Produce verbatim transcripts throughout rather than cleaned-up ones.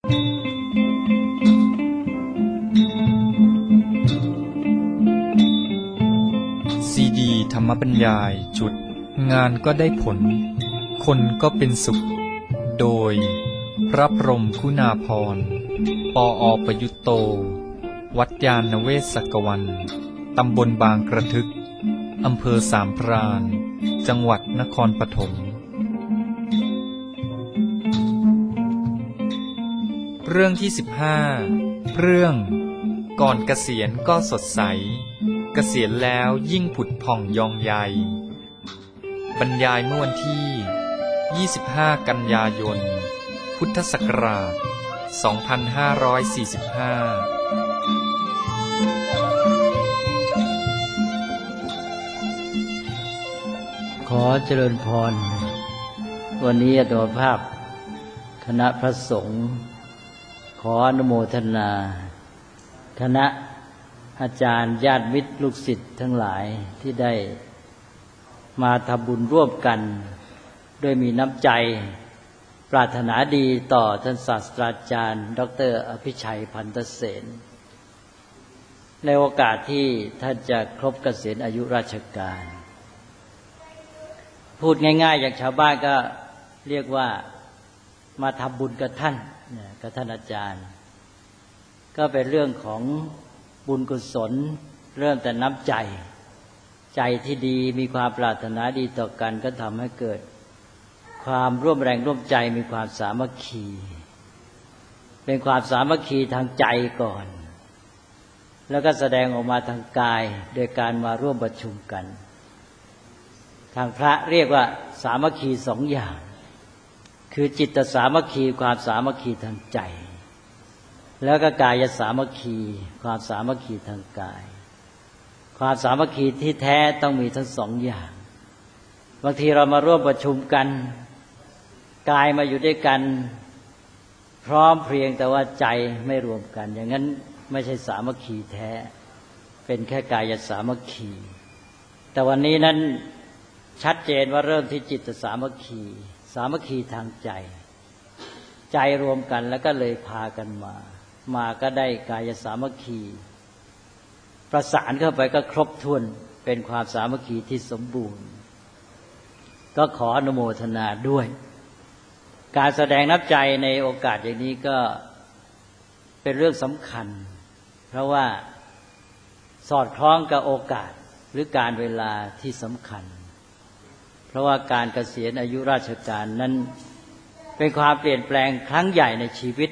ซีดีธรรมบรรยายจุดงานก็ได้ผลคนก็เป็นสุขโดยพระพรหมคุณาภรณ์ปออประยุตโตวัดยานเวศกวันตำบลบางกระทึกอำเภอสามพรานจังหวัดนครปฐมเรื่องที่สิบห้าเรื่องก่อนเกษียณก็สดใสเกษียณแล้วยิ่งผุดผ่องยองใยบรรยายเมื่อวันที่ยี่สิบห้ากันยายนพุทธศักราชสองพันห้าร้อยสี่สิบห้าขอเจริญพรวันนี้อาตมาภาพคณะพระสงฆ์ขออนุโมทนาคณะอาจารย์ญาติมิตรลูกศิษย์ทั้งหลายที่ได้มาทำบุญร่วมกันโดยมีน้ำใจปรารถนาดีต่อท่านศาสตราจารย์ดร.อภิชัยพันธเสนในโอกาสที่ท่านจะครบเกษียณอายุราชการพูดง่ายๆอย่างชาวบ้านก็เรียกว่ามาทำบุญกับท่านกับท่านอาจารย์ก็เป็นเรื่องของบุญกุศลเริ่มแต่น้ำใจใจที่ดีมีความปรารถนาดีต่อกันก็ทำให้เกิดความร่วมแรงร่วมใจมีความสามัคคีเป็นความสามัคคีทางใจก่อนแล้วก็แสดงออกมาทางกายโดยการมาร่วมประชุมกันทางพระเรียกว่าสามัคคีสองอย่างคือจิตสามัคคีความสามัคคีทางใจแล้วก็กายสามัคคีความสามัคคีทางกายความสามัคคีที่แท้ต้องมีทั้งสองอย่างบางทีเรามาร่วมประชุมกันกายมาอยู่ด้วยกันพร้อมเพรียงแต่ว่าใจไม่รวมกันอย่างนั้นไม่ใช่สามัคคีแท้เป็นแค่กายสามัคคีแต่วันนี้นั้นชัดเจนว่าเริ่มที่จิตสามัคคีสามัคคีทางใจใจรวมกันแล้วก็เลยพากันมามาก็ได้กายสามัคคีประสานเข้าไปก็ครบถ้วนเป็นความสามัคคีที่สมบูรณ์ก็ขออนุโมทนาด้วยการแสดงน้ำใจในโอกาสอย่างนี้ก็เป็นเรื่องสำคัญเพราะว่าสอดคล้องกับโอกาสหรือการเวลาที่สำคัญเพราะว่าการเกษียณอายุราชการนั้นเป็นความเปลี่ยนแปลงครั้งใหญ่ในชีวิต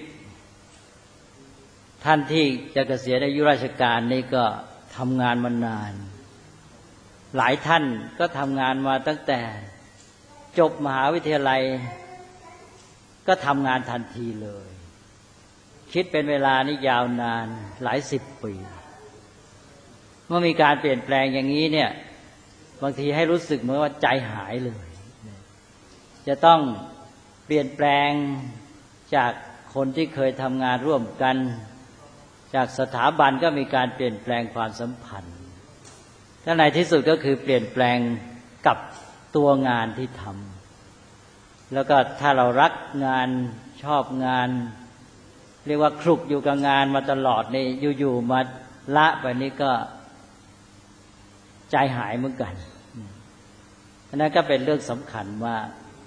ท่านที่จะเกษียณอายุราชการนี่ก็ทำงานมานานหลายท่านก็ทำงานมาตั้งแต่จบมหาวิทยาลัยก็ทำงานทันทีเลยคิดเป็นเวลานี่ยาวนานหลายสิบปีเมื่อมีการเปลี่ยนแปลงอย่างนี้เนี่ยบางทีให้รู้สึกเหมือนว่าใจหายเลยจะต้องเปลี่ยนแปลงจากคนที่เคยทำงานร่วมกันจากสถาบันก็มีการเปลี่ยนแปลงความสัมพันธ์และในที่สุดก็คือเปลี่ยนแปลงกับตัวงานที่ทำแล้วก็ถ้าเรารักงานชอบงานเรียกว่าคลุกอยู่กับงานมาตลอดนี่อยู่ๆมาละไปนี่ก็ใจหายเหมือนกันอันนั้นก็เป็นเรื่องสำคัญว่า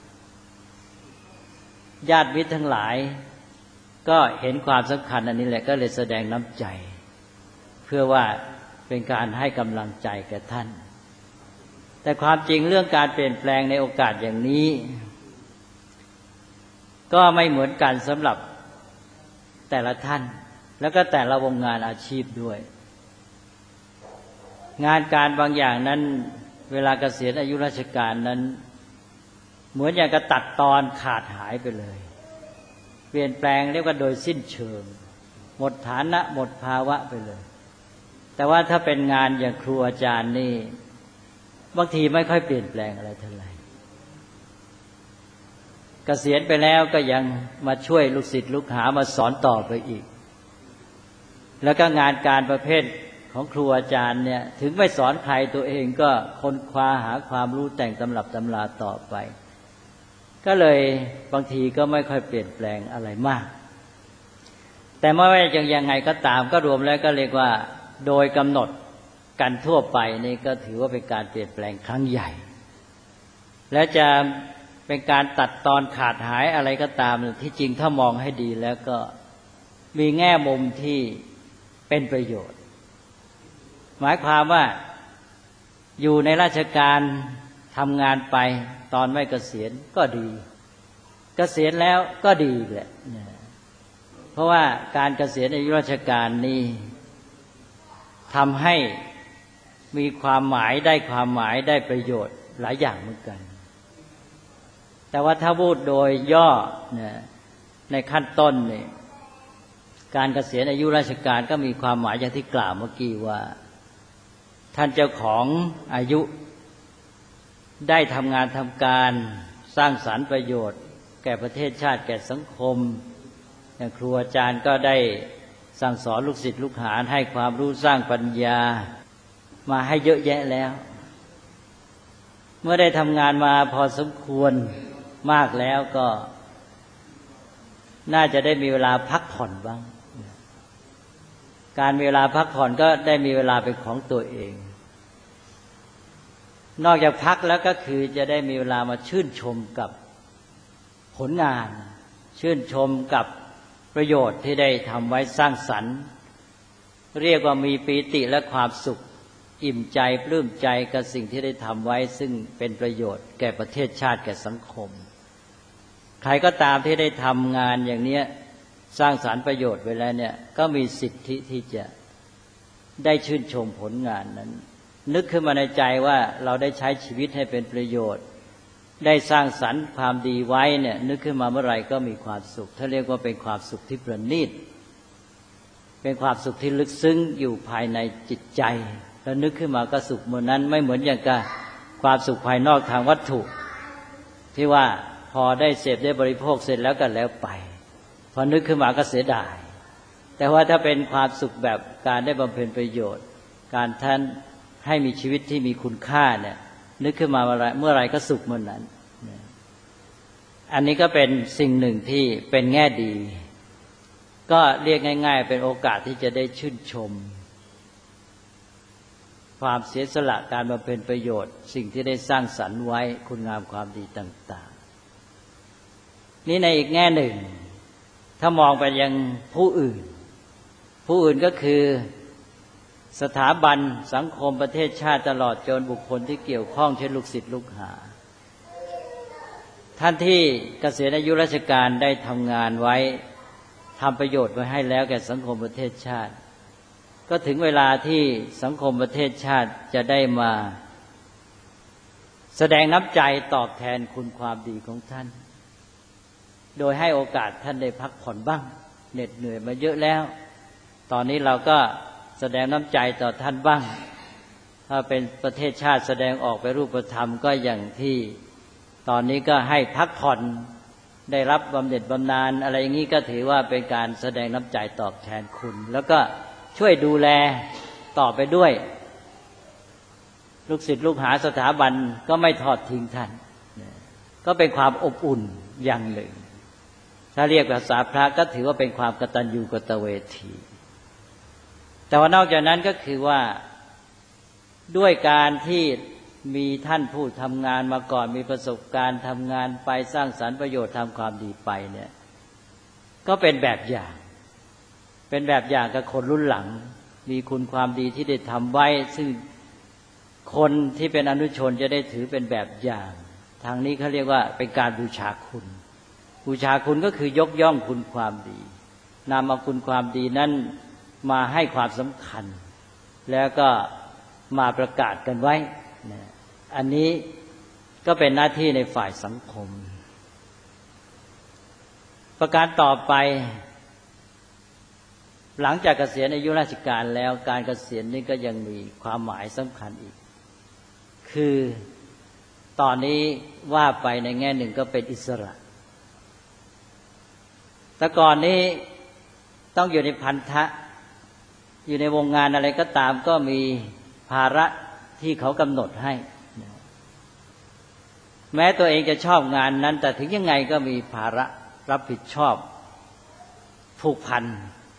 ญาติมิตรทั้งหลายก็เห็นความสำคัญอันนี้แหละก็เลยแสดงน้ำใจเพื่อว่าเป็นการให้กำลังใจแก่ท่านแต่ความจริงเรื่องการเปลี่ยนแปลงในโอกาสอย่างนี้ก็ไม่เหมือนกันสำหรับแต่ละท่านแล้วก็แต่ละวงงานอาชีพด้วยงานการบางอย่างนั้นเวลาเกษียณอายุราชการนั้นเหมือนอย่างกับตัดตอนขาดหายไปเลยเปลี่ยนแปลงเรียกว่าโดยสิ้นเชิงหมดฐานะหมดภาวะไปเลยแต่ว่าถ้าเป็นงานอย่างครูอาจารย์นี่บางทีไม่ค่อยเปลี่ยนแปลงอะไรเท่าไหร่เกษียณไปแล้วก็ยังมาช่วยลูกศิษย์ลูกหามาสอนต่อไปอีกแล้วก็งานการประเภทของครูอาจารย์เนี่ยถึงไม่สอนใครตัวเองก็ค้นคว้าหาความรู้แต่งตำรับตำราต่อไปก็เลยบางทีก็ไม่ค่อยเปลี่ยนแปลงอะไรมากแต่ไม่ว่าจะยังไงก็ตามก็รวมแล้วก็เรียกว่าโดยกำหนดกันทั่วไปนี่ก็ถือว่าเป็นการเปลี่ยนแปลงครั้งใหญ่และจะเป็นการตัดตอนขาดหายอะไรก็ตามที่จริงถ้ามองให้ดีแล้วก็มีแง่มุมที่เป็นประโยชน์หมายความว่าอยู่ในราชการทำงานไปตอนไม่เกษียณก็ดีเกษียณแล้วก็ดีแหละเพราะว่าการเกษียณอายุราชการนี้ทำให้มีความหมายได้ความหมายได้ประโยชน์หลายอย่างเหมือนกันแต่ว่าถ้าพูดโดยย่อในขั้นต้นนี่การเกษียณอายุราชการก็มีความหมายอย่างที่กล่าวเมื่อกี้ว่าท่านเจ้าของอายุได้ทำงานทำการสร้างสรรค์ประโยชน์แก่ประเทศชาติแก่สังคมอย่างครูอาจารย์ก็ได้สั่งสอนลูกศิษย์ลูกหาให้ความรู้สร้างปัญญามาให้เยอะแยะแล้วเมื่อได้ทำงานมาพอสมควรมากแล้วก็น่าจะได้มีเวลาพักผ่อนบ้างการมีเวลาพักผ่อนก็ได้มีเวลาเป็นของตัวเองนอกจากพักแล้วก็คือจะได้มีเวลามาชื่นชมกับผลงานชื่นชมกับประโยชน์ที่ได้ทำไว้สร้างสรรค์เรียกว่ามีปีติและความสุขอิ่มใจปลื้มใจกับสิ่งที่ได้ทำไว้ซึ่งเป็นประโยชน์แก่ประเทศชาติแก่สังคมใครก็ตามที่ได้ทำงานอย่างนี้สร้างสรรค์ประโยชน์ไว้แล้วเนี่ยก็มีสิทธิที่จะได้ชื่นชมผลงานนั้นนึกขึ้นมาในใจว่าเราได้ใช้ชีวิตให้เป็นประโยชน์ได้สร้างสรรค์ความดีไว้เนี่ยนึกขึ้นมาเมื่อไหร่ก็มีความสุขถ้าเรียกว่าเป็นความสุขที่ประณีตเป็นความสุขที่ลึกซึ้งอยู่ภายในจิตใจแล้วนึกขึ้นมาก็สุขเมื่อนั้นไม่เหมือนอย่างกับความสุขภายนอกทางวัตถุที่ว่าพอได้เสพได้บริโภคเสร็จแล้วก็แล้วไปพอนึกขึ้นมาก็เสียดายแต่ว่าถ้าเป็นความสุขแบบการได้บำเพ็ญประโยชน์การท่านให้มีชีวิตที่มีคุณค่าเนี่ยนึกขึ้นมาเมื่อไรเมื่อไรก็สุขเมื่อนั้นอันนี้ก็เป็นสิ่งหนึ่งที่เป็นแง่ดีก็เรียกง่ายๆเป็นโอกาสที่จะได้ชื่นชมความเสียสละการบำเพ็ญประโยชน์สิ่งที่ได้สร้างสรรค์ไว้คุณงามความดีต่างๆนี่ในอีกแง่หนึ่งถ้ามองไปยังผู้อื่นผู้อื่นก็คือสถาบันสังคมประเทศชาติตลอดจนบุคคลที่เกี่ยวข้องเช่นลูกศิษย์ลูกหาท่านที่เกษียณอายุราชการได้ทำงานไว้ทำประโยชน์ไว้ให้แล้วแก่สังคมประเทศชาติก็ถึงเวลาที่สังคมประเทศชาติจะได้มาแสดงน้ำใจตอบแทนคุณความดีของท่านโดยให้โอกาสท่านได้พักผ่อนบ้างเหน็ดเหนื่อยมาเยอะแล้วตอนนี้เราก็แสดงน้ำใจต่อท่านบ้างถ้าเป็นประเทศชาติแสดงออกไปรูปธรรมก็อย่างที่ตอนนี้ก็ให้พักผ่อนได้รับบำเหน็จบำนาญอะไรอย่างนี้ก็ถือว่าเป็นการแสดงน้ำใจตอบแทนคุณแล้วก็ช่วยดูแลต่อไปด้วยลูกศิษย์ลูกหาสถาบันก็ไม่ทอดทิ้งท่านก็เป็นความอบอุ่นอย่างหนึ่งถ้าเรียกภาษาพระก็ถือว่าเป็นความกตัญญูกตเวทีแต่ว่านอกจากนั้นก็คือว่าด้วยการที่มีท่านผู้ทำงานมาก่อนมีประสบการณ์ทำงานไปสร้างสรรค์ประโยชน์ทำความดีไปเนี่ยก็เป็นแบบอย่างเป็นแบบอย่างกับคนรุ่นหลังมีคุณความดีที่ได้ทำไว้ซึ่งคนที่เป็นอนุชนจะได้ถือเป็นแบบอย่างทางนี้เขาเรียกว่าเป็นการบูชาคุณบูชาคุณก็คือยกย่องคุณความดีนำเอาคุณความดีนั้นมาให้ความสำคัญแล้วก็มาประกาศกันไว้อันนี้ก็เป็นหน้าที่ในฝ่ายสังคมประการต่อไปหลังจากเกษียณอายุราชการแล้วการเกษียณนี่ก็ยังมีความหมายสำคัญอีกคือตอนนี้ว่าไปในแง่หนึ่งก็เป็นอิสระแต่ก่อนนี้ต้องอยู่ในพันธะอยู่ในวงงานอะไรก็ตามก็มีภาระที่เขากำหนดให้แม้ตัวเองจะชอบงานนั้นแต่ถึงยังไงก็มีภาระรับผิดชอบผูกพัน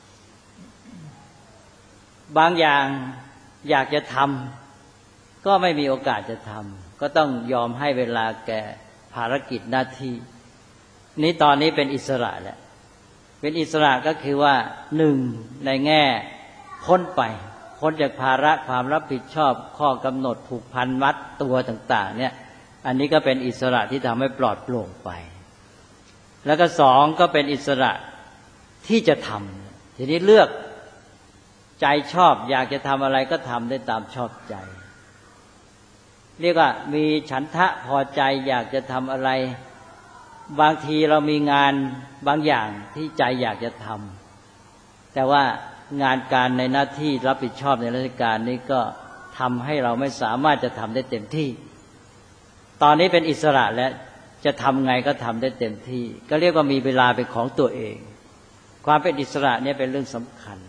บางอย่างอยากจะทำก็ไม่มีโอกาสจะทำก็ต้องยอมให้เวลาแก่ภารกิจหน้าที่นี้ตอนนี้เป็นอิสระแล้วเป็นอิสระก็คือว่าหนึ่งในแง่พ้นไปพ้นจากภาระความรับผิดชอบข้อกำหนดผูกพันมัดตัวต่างๆเนี่ยอันนี้ก็เป็นอิสระที่ทำให้ปลอดโปร่งไปแล้วก็สองก็เป็นอิสระที่จะทำทีนี้เลือกใจชอบอยากจะทำอะไรก็ทำได้ตามชอบใจเรียกว่ามีฉันทะพอใจอยากจะทำอะไรบางทีเรามีงานบางอย่างที่ใจอยากจะทำแต่ว่างานการในหน้าที่รับผิดชอบในราชการนี้ก็ทำให้เราไม่สามารถจะทำได้เต็มที่ตอนนี้เป็นอิสระแล้วจะทำไงก็ทำได้เต็มที่ก็เรียกว่ามีเวลาเป็นของตัวเองความเป็นอิสระเนี่ยเป็นเรื่องสำคัญ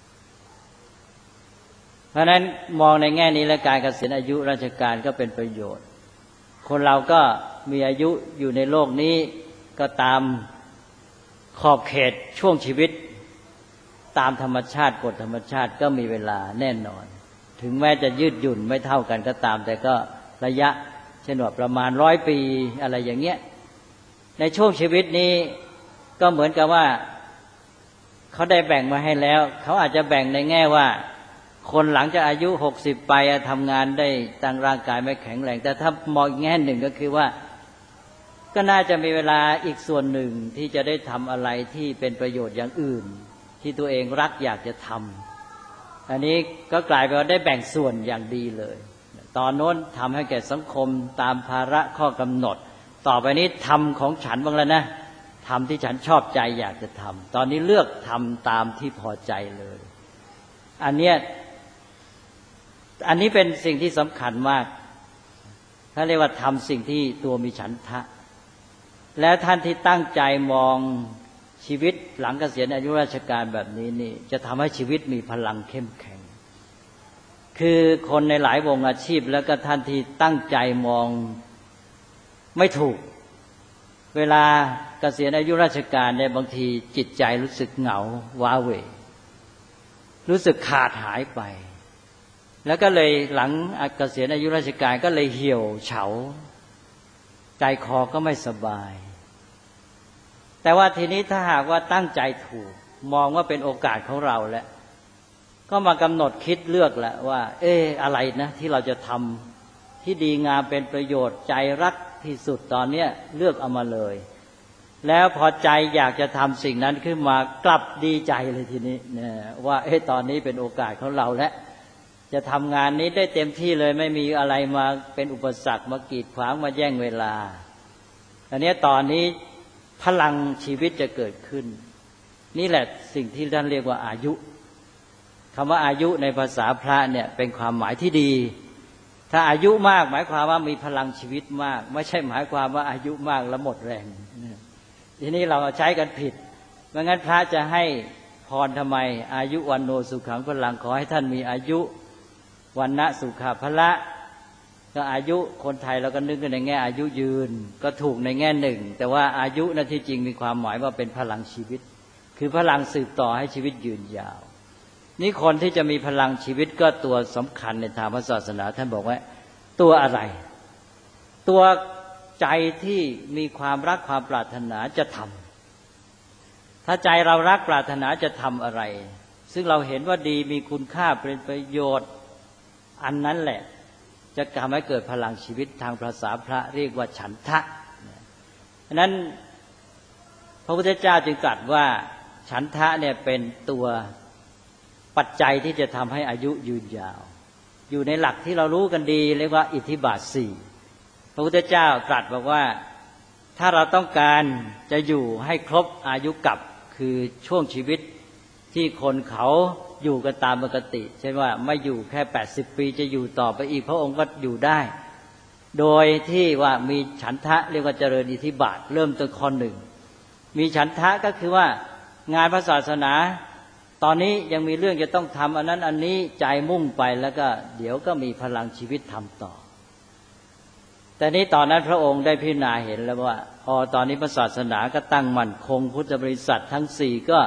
เพราะฉะนั้นมองในแง่นี้และการเกษียณอายุราชการก็เป็นประโยชน์คนเราก็มีอายุอยู่ในโลกนี้ก็ตามขอบเขตช่วงชีวิตตามธรรมชาติกฎธรรมชาติก็มีเวลาแน่นอนถึงแม้จะยืดหยุ่นไม่เท่ากันก็ตามแต่ก็ระยะเช่นว่าประมาณร้อยปีอะไรอย่างเงี้ยในช่วงชีวิตนี้ก็เหมือนกับว่าเขาได้แบ่งมาให้แล้วเขาอาจจะแบ่งในแง่ว่าคนหลังจากอายุหกสิบไปทำงานได้ตั้งร่างกายไม่แข็งแรงแต่ถ้ามองอีกแง่หนึ่งก็คือว่าก็น่าจะมีเวลาอีกส่วนหนึ่งที่จะได้ทำอะไรที่เป็นประโยชน์อย่างอื่นที่ตัวเองรักอยากจะทำอันนี้ก็กลายเป็นว่าได้แบ่งส่วนอย่างดีเลยตอนโน้นทำให้แก่สังคมตามภาระข้อกำหนดต่อไปนี้ทำของฉันบ้างแล้วนะทำที่ฉันชอบใจอยากจะทำตอนนี้เลือกทำตามที่พอใจเลยอันเนี้ยอันนี้เป็นสิ่งที่สำคัญมากถ้าเรียกว่าทำสิ่งที่ตัวมีฉันทะและท่านที่ตั้งใจมองชีวิตหลังเกษียณอายุราชการแบบนี้นี่จะทำให้ชีวิตมีพลังเข้มแข็งคือคนในหลายวงอาชีพแล้วก็ท่านที่ตั้งใจมองไม่ถูกเวลาเกษียณอายุราชการเนี่ยบางทีจิตใจรู้สึกเหงาว้าเหวรู้สึกขาดหายไปแล้วก็เลยหลังเกษียณอายุราชการก็เลยเหี่ยวเฉาใจคอก็ไม่สบายแต่ว่าทีนี้ถ้าหากว่าตั้งใจถูกมองว่าเป็นโอกาสของเราแล้วก็มากำหนดคิดเลือกแหละว่าเอออะไรนะที่เราจะทำที่ดีงามเป็นประโยชน์ใจรักที่สุดตอนนี้เลือกเอามาเลยแล้วพอใจอยากจะทำสิ่งนั้นขึ้นมากลับดีใจเลยทีนี้นะว่าเออตอนนี้เป็นโอกาสของเราแล้วจะทำงานนี้ได้เต็มที่เลยไม่มีอะไรมาเป็นอุปสรรคมากีดขวางมาแย่งเวลาอันนี้ตอนนี้พลังชีวิตจะเกิดขึ้นนี่แหละสิ่งที่ท่านเรียกว่าอายุคำว่าอายุในภาษาพระเนี่ยเป็นความหมายที่ดีถ้าอายุมากหมายความว่ามีพลังชีวิตมากไม่ใช่หมายความว่าอายุมากแล้วหมดแรงทีนี้เราใช้กันผิดไม่งั้นพระจะให้พรทำไมอายุวันโนสุขังพลังขอให้ท่านมีอายุวันนะสุขภละก็อายุคนไทยเราก็นึกกันในแง่อายุยืนก็ถูกในแง่หนึ่งแต่ว่าอายุนั้นที่จริงมีความหมายว่าเป็นพลังชีวิตคือพลังสืบต่อให้ชีวิตยืนยาวนี่คนที่จะมีพลังชีวิตก็ตัวสำคัญในทางพระศาสนาท่านบอกว่าตัวอะไรตัวใจที่มีความรักความปรารถนาจะทำถ้าใจเรารักปรารถนาจะทำอะไรซึ่งเราเห็นว่าดีมีคุณค่าเป็นประโยชน์อันนั้นแหละจะทำให้เกิดพลังชีวิตทางภาษาพระเรียกว่าฉันทะฉะนั้นพระพุทธเจ้าจึงตรัสว่าฉันทะเนี่ยเป็นตัวปัจจัยที่จะทำให้อายุยืนยาวอยู่ในหลักที่เรารู้กันดีเรียกว่าอิทธิบาทสี่พระพุทธเจ้าตรัสบอกว่าถ้าเราต้องการจะอยู่ให้ครบอายุกับคือช่วงชีวิตที่คนเขาอยู่กันตามปกติเช่นว่าไม่อยู่แค่แปดสิบปีจะอยู่ต่อไปอีกพระองค์ก็อยู่ได้โดยที่ว่ามีฉันทะเรียกว่าเจริญอิทธิบาทเริ่มต้นข้อหนึ่งมีฉันทะก็คือว่างานพระศาสนาตอนนี้ยังมีเรื่องจะต้องทำอันนั้นอันนี้ใจมุ่งไปแล้วก็เดี๋ยวก็มีพลังชีวิตทำต่อแต่นี้ตอนนั้นพระองค์ได้พิจารณาเห็นแล้วว่าอ๋อตอนนี้พระศาสนาก็ตั้งมั่นคงพุทธบริษัททั้งสี่ก็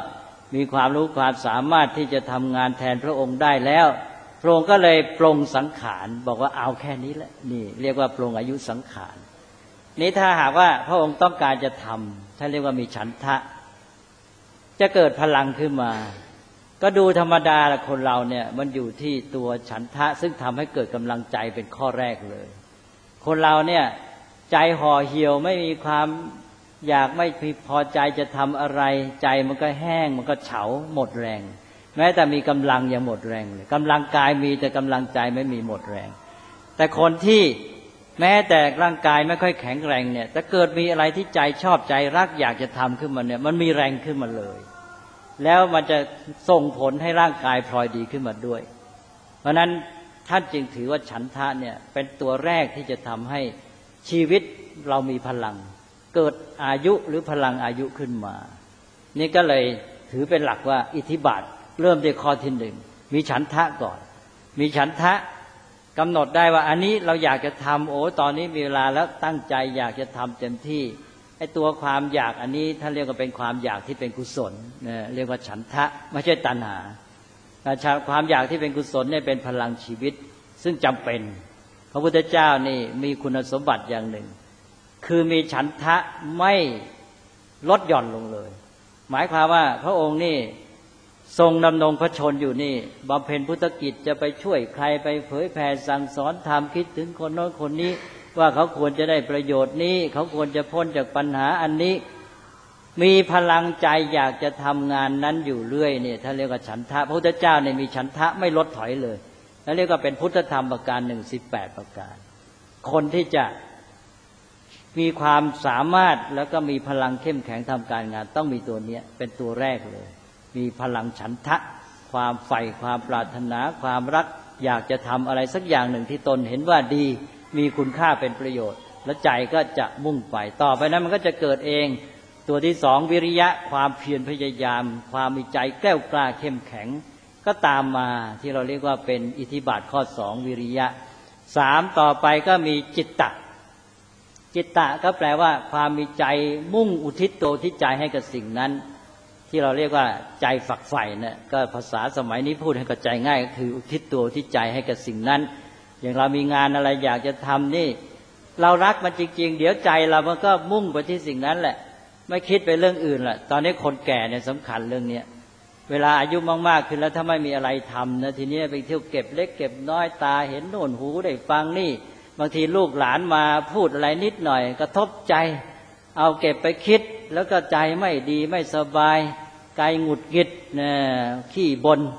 มีความรู้ความสามารถที่จะทำงานแทนพระองค์ได้แล้วพระองค์ก็เลยปลงสังขารบอกว่าเอาแค่นี้แหละนี่เรียกว่าปลงอายุสังขารนี้ถ้าหากว่าพระองค์ต้องการจะทำท่านเรียกว่ามีฉันทะจะเกิดพลังขึ้นมาก็ดูธรรมดาละคนเราเนี่ยมันอยู่ที่ตัวฉันทะซึ่งทำให้เกิดกำลังใจเป็นข้อแรกเลยคนเราเนี่ยใจห่อเหี่ยวไม่มีความอยากไม่พอใจจะทำอะไรใจมันก็แห้งมันก็เฉาหมดแรงแม้แต่มีกำลังยังหมดแรงเลยกำลังกายมีแต่กำลังใจไม่มีหมดแรงแต่คนที่แม้แต่ร่างกายไม่ค่อยแข็งแรงเนี่ยแต่เกิดมีอะไรที่ใจชอบใจรักอยากจะทำขึ้นมาเนี่ยมันมีแรงขึ้นมาเลยแล้วมันจะส่งผลให้ร่างกายพลอยดีขึ้นมาด้วยเพราะนั้นท่านจึงถือว่าฉันทะเนี่ยเป็นตัวแรกที่จะทำให้ชีวิตเรามีพลังเกิดอายุหรือพลังอายุขึ้นมานี่ก็เลยถือเป็นหลักว่าอิทธิบาทเริ่มด้วยข้อที่หนึ่งมีฉันทะก่อนมีฉันทะกำหนดได้ว่าอันนี้เราอยากจะทำโอ้ตอนนี้มีเวลาแล้วตั้งใจอยากจะทำเต็มที่ไอ้ตัวความอยากอันนี้ท่านเรียกว่าเป็นความอยากที่เป็นกุศลเนี่ยเรียกว่าฉันทะไม่ใช่ตัณหาความอยากที่เป็นกุศลเนี่ยเป็นพลังชีวิตซึ่งจำเป็นพระพุทธเจ้านี่มีคุณสมบัติอย่างหนึ่งคือมีฉันทะไม่ลดหย่อนลงเลยหมายความว่าพระองค์นี่ทรงดำรงพระชนอยู่นี่บำเพ็ญพุทธกิจจะไปช่วยใครไปเผยแผ่สั่งสอนธรรมคิดถึงคนโน้นคนนี้ว่าเขาควรจะได้ประโยชน์นี้เขาควรจะพ้นจากปัญหาอันนี้มีพลังใจอยากจะทำงานนั้นอยู่เรื่อยเนี่ยท่านเรียกว่าฉันทะพระพุทธเจ้าเนี่ยมีฉันทะไม่ลดถอยเลยแล้วเรียกว่าเป็นพุทธธรรมประการหนึ่งสิบแปดประการคนที่จะมีความสามารถแล้วก็มีพลังเข้มแข็งทำการงานต้องมีตัวนี้เป็นตัวแรกเลยมีพลังฉันทะความใฝ่ความปรารถนาความรักอยากจะทำอะไรสักอย่างหนึ่งที่ตนเห็นว่าดีมีคุณค่าเป็นประโยชน์แล้วใจก็จะมุ่งไปต่อไปนั้นมันก็จะเกิดเองตัวที่สองวิริยะความเพียรพยายามความมีใจแกล้วกล้าเข้มแข็งก็ตามมาที่เราเรียกว่าเป็นอิทธิบาทข้อสองวิริยะสามต่อไปก็มีจิตตะจิตตะก็แปลว่าความมีใจมุ่งอุทิศตัวที่ใจให้กับสิ่งนั้นที่เราเรียกว่าใจฝักใฝ่เนี่ยก็ภาษาสมัยนี้พูดให้เข้าใจง่ายก็คืออุทิศตัวที่ใจให้กับสิ่งนั้นอย่างเรามีงานอะไรอยากจะทำนี่เรารักมันจริงๆเดี๋ยวใจเรามันก็มุ่งไปที่สิ่งนั้นแหละไม่คิดไปเรื่องอื่นแหละตอนนี้คนแก่เนี่ยสำคัญเรื่องนี้เวลาอายุมากๆขึ้นแล้วถ้าไม่มีอะไรทำนะทีนี้ไปเที่ยวเก็บเล็กเก็บน้อยตาเห็นโน่นหูได้ฟังนี่บางทีลูกหลานมาพูดอะไรนิดหน่อยกระทบใจเอาเก็บไปคิดแล้วก็ใจไม่ดีไม่สบายกายหงุดหงิดเนี่ยขี้บน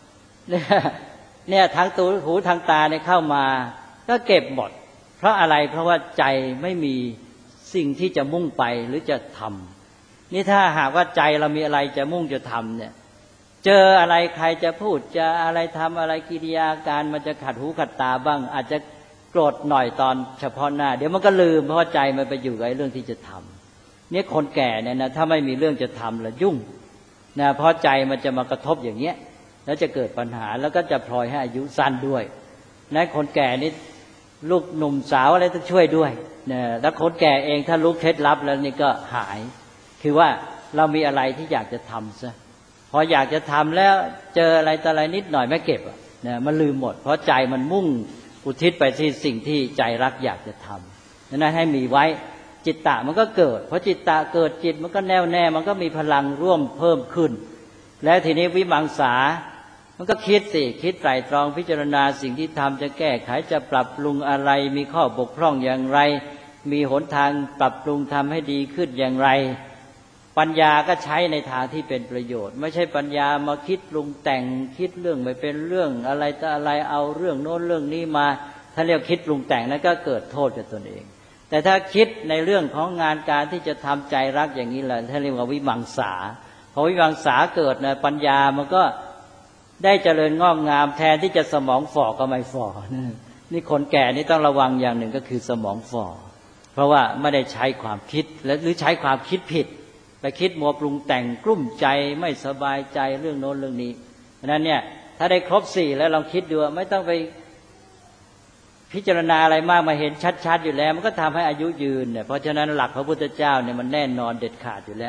เนี่ยทางตูหูทางตาเนี่ยเข้ามาก็เก็บหมดเพราะอะไรเพราะว่าใจไม่มีสิ่งที่จะมุ่งไปหรือจะทำนี่ถ้าหากว่าใจเรามีอะไรจะมุ่งจะทำเนี่ยเจออะไรใครจะพูดจะอะไรทำอะไรกิริยาการมันจะขัดหูขัดตาบ้างอาจจะโกรธหน่อยตอนเฉพาะหน้าเดี๋ยวมันก็ลืมเพราะใจมันไปอยู่กับเรื่องที่จะทำเนี่ยคนแก่เนี่ยนะถ้าไม่มีเรื่องจะทำแล้วยุ่งนะเพราะใจมันจะมากระทบอย่างเงี้ยแล้วจะเกิดปัญหาแล้วก็จะพลอยให้อายุสั้นด้วยนะคนแก่นี่ลูกหนุ่มสาวอะไรต้องช่วยด้วยนะแล้วคนแก่เองถ้ารู้เคล็ดลับแล้วนี่ก็หายคือว่าเรามีอะไรที่อยากจะทำซะพออยากจะทำแล้วเจออะไรต่ออะไรนิดหน่อยไม่เก็บอ่ะนะมันลืมหมดเพราะใจมันมุ่งอุทิศไปที่สิ่งที่ใจรักอยากจะทำนั้นให้มีไว้จิตตะมันก็เกิดพอจิตตะเกิดจิตมันก็แน่วแน่มันก็มีพลังร่วมเพิ่มขึ้นแล้วทีนี้วิมังสามันก็คิดสิคิดไตร่ตรองพิจารณาสิ่งที่ทำจะแก้ไขจะปรับปรุงอะไรมีข้อบกพร่องอย่างไรมีหนทางปรับปรุงทำให้ดีขึ้นอย่างไรปัญญาก็ใช้ในทางที่เป็นประโยชน์ไม่ใช่ปัญญามาคิดปรุงแต่งคิดเรื่องไม่เป็นเรื่องอะไรต่ออะไรเอาเรื่องโน้นเรื่องนี้มาถ้าเรียกคิดปรุงแต่งนั้นก็เกิดโทษกับตนเองแต่ถ้าคิดในเรื่องของงานการที่จะทำใจรักอย่างนี้แหละท่านเรียกว่าวิมังสาพอวิมังสาเกิดนะปัญญามันก็ได้เจริญงอกงามแทนที่จะสมองฝ่อก็ไม่ฝ่อนี่คนแก่นี่ต้องระวังอย่างหนึ่งก็คือสมองฝ่อเพราะว่าไม่ได้ใช้ความคิดและหรือใช้ความคิดผิดไปคิดมัวปรุงแต่งกลุ้มใจไม่สบายใจเรื่องโน้นเรื่องนี้เพราะนั้นเนี่ยถ้าได้ครบสี่แล้วลองคิดดูไม่ต้องไปพิจารณาอะไรมากมาเห็นชัดๆอยู่แล้วมันก็ทำให้อายุยืนเนี่ยเพราะฉะนั้นหลักพระพุทธเจ้าเนี่ยมันแน่นอนเด็ดขาดอยู่แล้ว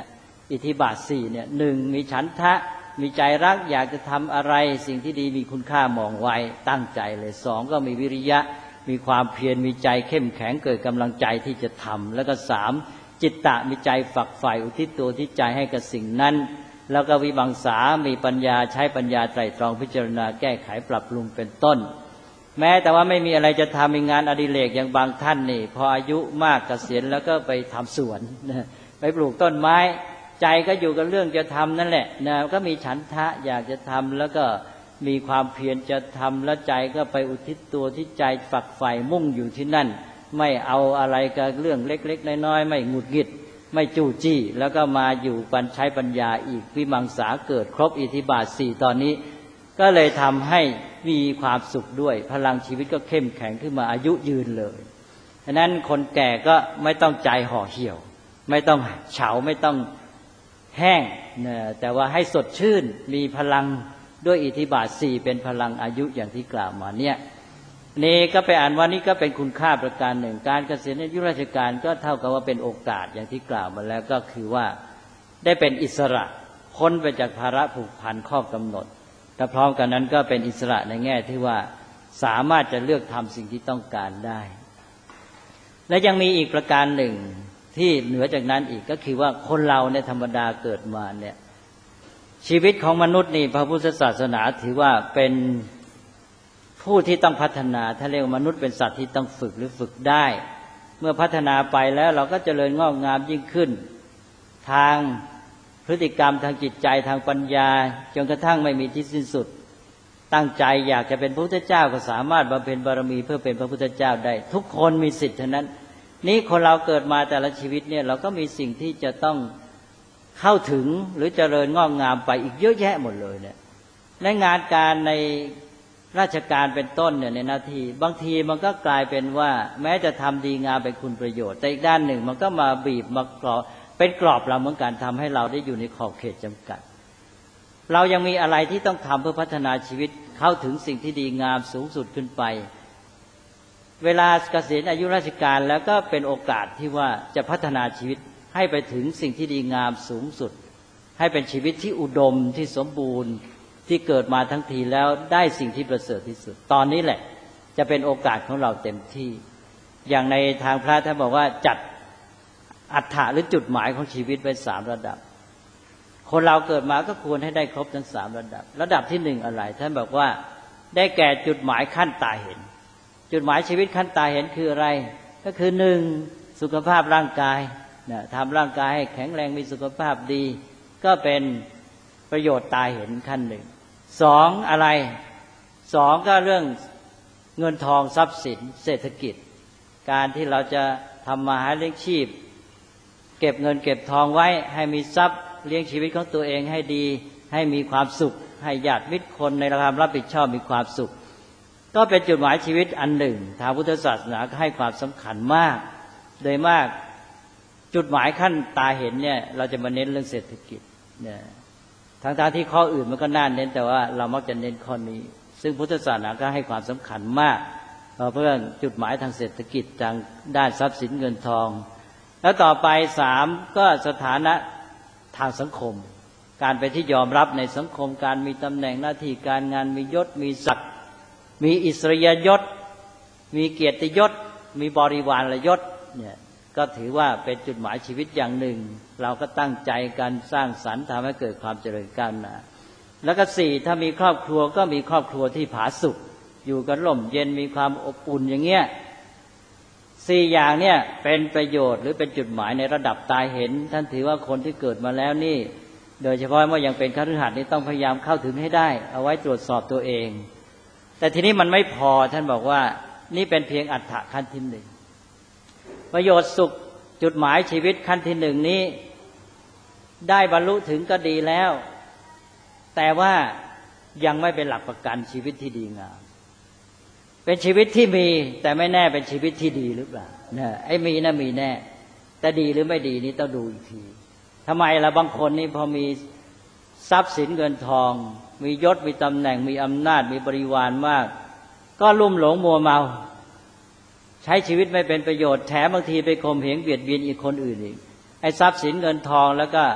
อิทธิบาทสี่เนี่ยหนึ่งมีฉันทะมีใจรักอยากจะทำอะไรสิ่งที่ดีมีคุณค่ามองไว้ตั้งใจเลยสองก็มีวิริยะมีความเพียรมีใจเข้มแข็งเกิดกำลังใจที่จะทำแล้วก็สามจิตตะมีใจฝักใฝ่อุทิศตัวที่ใจให้กับสิ่งนั้นแล้วก็วิมังสามีปัญญาใช้ปัญญาไตร่ตรองพิจารณาแก้ไขปรับปรุงเป็นต้นแม้แต่ว่าไม่มีอะไรจะทำมีงานอดิเรกอย่างบางท่านนี่พออายุมากเกษียณแล้วก็ไปทำสวนไปปลูกต้นไม้ใจก็อยู่กับเรื่องจะทำนั่นแหละนะก็มีฉันทะอยากจะทำแล้วก็มีความเพียรจะทำแล้วใจก็ไปอุทิศตัวที่ใจฝักใฝ่มุ่งอยู่ที่นั่นไม่เอาอะไรกับเรื่องเล็กๆน้อยๆไม่หงุดหงิดไม่จู้จี้แล้วก็มาอยู่ปัญใช้ปัญญาอีกวิมังสาเกิดครบอิทธิบาทสี่ตอนนี้ก็เลยทำให้มีความสุขด้วยพลังชีวิตก็เข้มแข็งขึ้นมาอายุยืนเลยฉะนั้นคนแก่ก็ไม่ต้องใจห่อเหี่ยวไม่ต้องเฉาไม่ต้องแห้งนะแต่ว่าให้สดชื่นมีพลังด้วยอิทธิบาทสี่เป็นพลังอายุอย่างที่กล่าวมาเนี่ยนี่ก็ไปอ่านว่านี่ก็เป็นคุณค่าประการหนึ่งการเกษียณอายุราชการก็เท่ากับว่าเป็นโอกาสอย่างที่กล่าวมาแล้วก็คือว่าได้เป็นอิสระพ้นไปจากภาระผูกพันข้อกำหนดแต่พร้อมกันนั้นก็เป็นอิสระในแง่ที่ว่าสามารถจะเลือกทำสิ่งที่ต้องการได้และยังมีอีกประการหนึ่งที่เหนือจากนั้นอีกก็คือว่าคนเราในธรรมดาเกิดมาเนี่ยชีวิตของมนุษย์นี่พระพุทธศาสนาถือว่าเป็นผู้ที่ต้องพัฒนาถ้าเรียกว่ามนุษย์เป็นสัตว์ที่ต้องฝึกหรือฝึกได้เมื่อพัฒนาไปแล้วเราก็เจริญงอกงามยิ่งขึ้นทางพฤติกรรมทางจิตใจทางปัญญาจนกระทั่งไม่มีที่สิ้นสุดตั้งใจอยากจะเป็นพระพุทธเจ้าก็สามารถบำเพ็ญบารมีเพื่อเป็นพระพุทธเจ้าได้ทุกคนมีสิทธิ์ฉะนั้นนี้คนเราเกิดมาแต่ละชีวิตเนี่ยเราก็มีสิ่งที่จะต้องเข้าถึงหรือเจริญงอกงามไปอีกเยอะแยะหมดเลยเนี่ยในงานการในราชการเป็นต้นเนี่ยในหน้าที่บางทีมันก็กลายเป็นว่าแม้จะทำดีงามเป็นคุณประโยชน์แต่อีกด้านหนึ่งมันก็มาบีบมากรอบเป็นกรอบเราเหมือนกันทำให้เราได้อยู่ในขอบเขตจำกัดเรายังมีอะไรที่ต้องทำเพื่อพัฒนาชีวิตเข้าถึงสิ่งที่ดีงามสูงสุดขึ้นไปเวลาเกษียณอายุราชการแล้วก็เป็นโอกาสที่ว่าจะพัฒนาชีวิตให้ไปถึงสิ่งที่ดีงามสูงสุดให้เป็นชีวิตที่อุดมที่สมบูรณ์ที่เกิดมาทั้งทีแล้วได้สิ่งที่ประเสริฐที่สุดตอนนี้แหละจะเป็นโอกาสของเราเต็มที่อย่างในทางพระท่านบอกว่าจัดอัฏฐะหรือจุดหมายของชีวิตไว้สามระดับคนเราเกิดมาก็ควรให้ได้ครบทั้งสามระดับระดับที่หนึ่งอะไรท่านบอกว่าได้แก่จุดหมายขั้นตาเห็นจุดหมายชีวิตขั้นตาเห็นคืออะไรก็คือหนึ่งสุขภาพร่างกายนะทำร่างกายให้แข็งแรงมีสุขภาพดีก็เป็นประโยชน์ตาเห็นขั้นหนึ่งสองอะไรสองก็เรื่องเงินทองทรัพย์สินเศรษฐกิจการที่เราจะทำมาหาเลี้ยงชีพเก็บเงินเก็บทองไว้ให้มีทรัพย์เลี้ยงชีวิตของตัวเองให้ดีให้มีความสุขให้ญาติมิตรคนในความรับผิดชอบมีความสุขก็เป็นจุดหมายชีวิตอันหนึ่งทางพุทธศาสนาก็ให้ความสำคัญมากโดยมากจุดหมายขั้นตาเห็นเนี่ยเราจะมาเน้นเรื่องเศรษฐกิจเนี่ยทั้งๆที่ข้ออื่นมันก็น่าเน้นแต่ว่าเรามักจะเน้นข้อนี้ซึ่งพุทธศาสนาก็ให้ความสำคัญมากเพื่อจุดหมายทางเศรษฐกิจทางด้านทรัพย์สินเงินทองแล้วต่อไปสามก็สถานะทางสังคมการเป็นที่ยอมรับในสังคมการมีตำแหน่งหน้าที่การงานมียศมีศักดิ์มีอิสริยยศมีเกียรติยศมีบริวารยศเนี่ยก็ถือว่าเป็นจุดหมายชีวิตอย่างหนึ่งเราก็ตั้งใจการสร้างสรรค์ทำให้เกิดความเจริญก้าวหน้าแล้วก็สี่ถ้ามีครอบครัวก็มีครอบครัวที่ผาสุกอยู่กันร่มเย็นมีความอบอุ่นอย่างเงี้ยสี่อย่างเนี่ยเป็นประโยชน์หรือเป็นจุดหมายในระดับตาเห็นท่านถือว่าคนที่เกิดมาแล้วนี่โดยเฉพาะเมื่อยังเป็นคฤหัสถ์นี่ต้องพยายามเข้าถึงให้ได้เอาไว้ตรวจสอบตัวเองแต่ทีนี้มันไม่พอท่านบอกว่านี่เป็นเพียงอัฏฐะขั้นที่หนึ่งประโยชน์สุขจุดหมายชีวิตขั้นที่หนึ่งนี้ได้บรรลุถึงก็ดีแล้วแต่ว่ายังไม่เป็นหลักประกันชีวิตที่ดีงามเป็นชีวิตที่มีแต่ไม่แน่เป็นชีวิตที่ดีหรือเปล่าเนี่ยไอ้มีนะมีแน่แต่ดีหรือไม่ดีนี่ต้องดูอีกทีทำไมล่ะบางคนนี่พอมีทรัพย์สินเงินทองมียศมีตำแหน่งมีอำนาจมีบริวารมากก็ลุ่มหลงมัวเมาใช้ชีวิตไม่เป็นประโยชน์แถมบางทีไปข่มเหงเบียดเบียนอีกคนอื่นอีกไอ้ทรัพย์สินเงินทองแล้วก็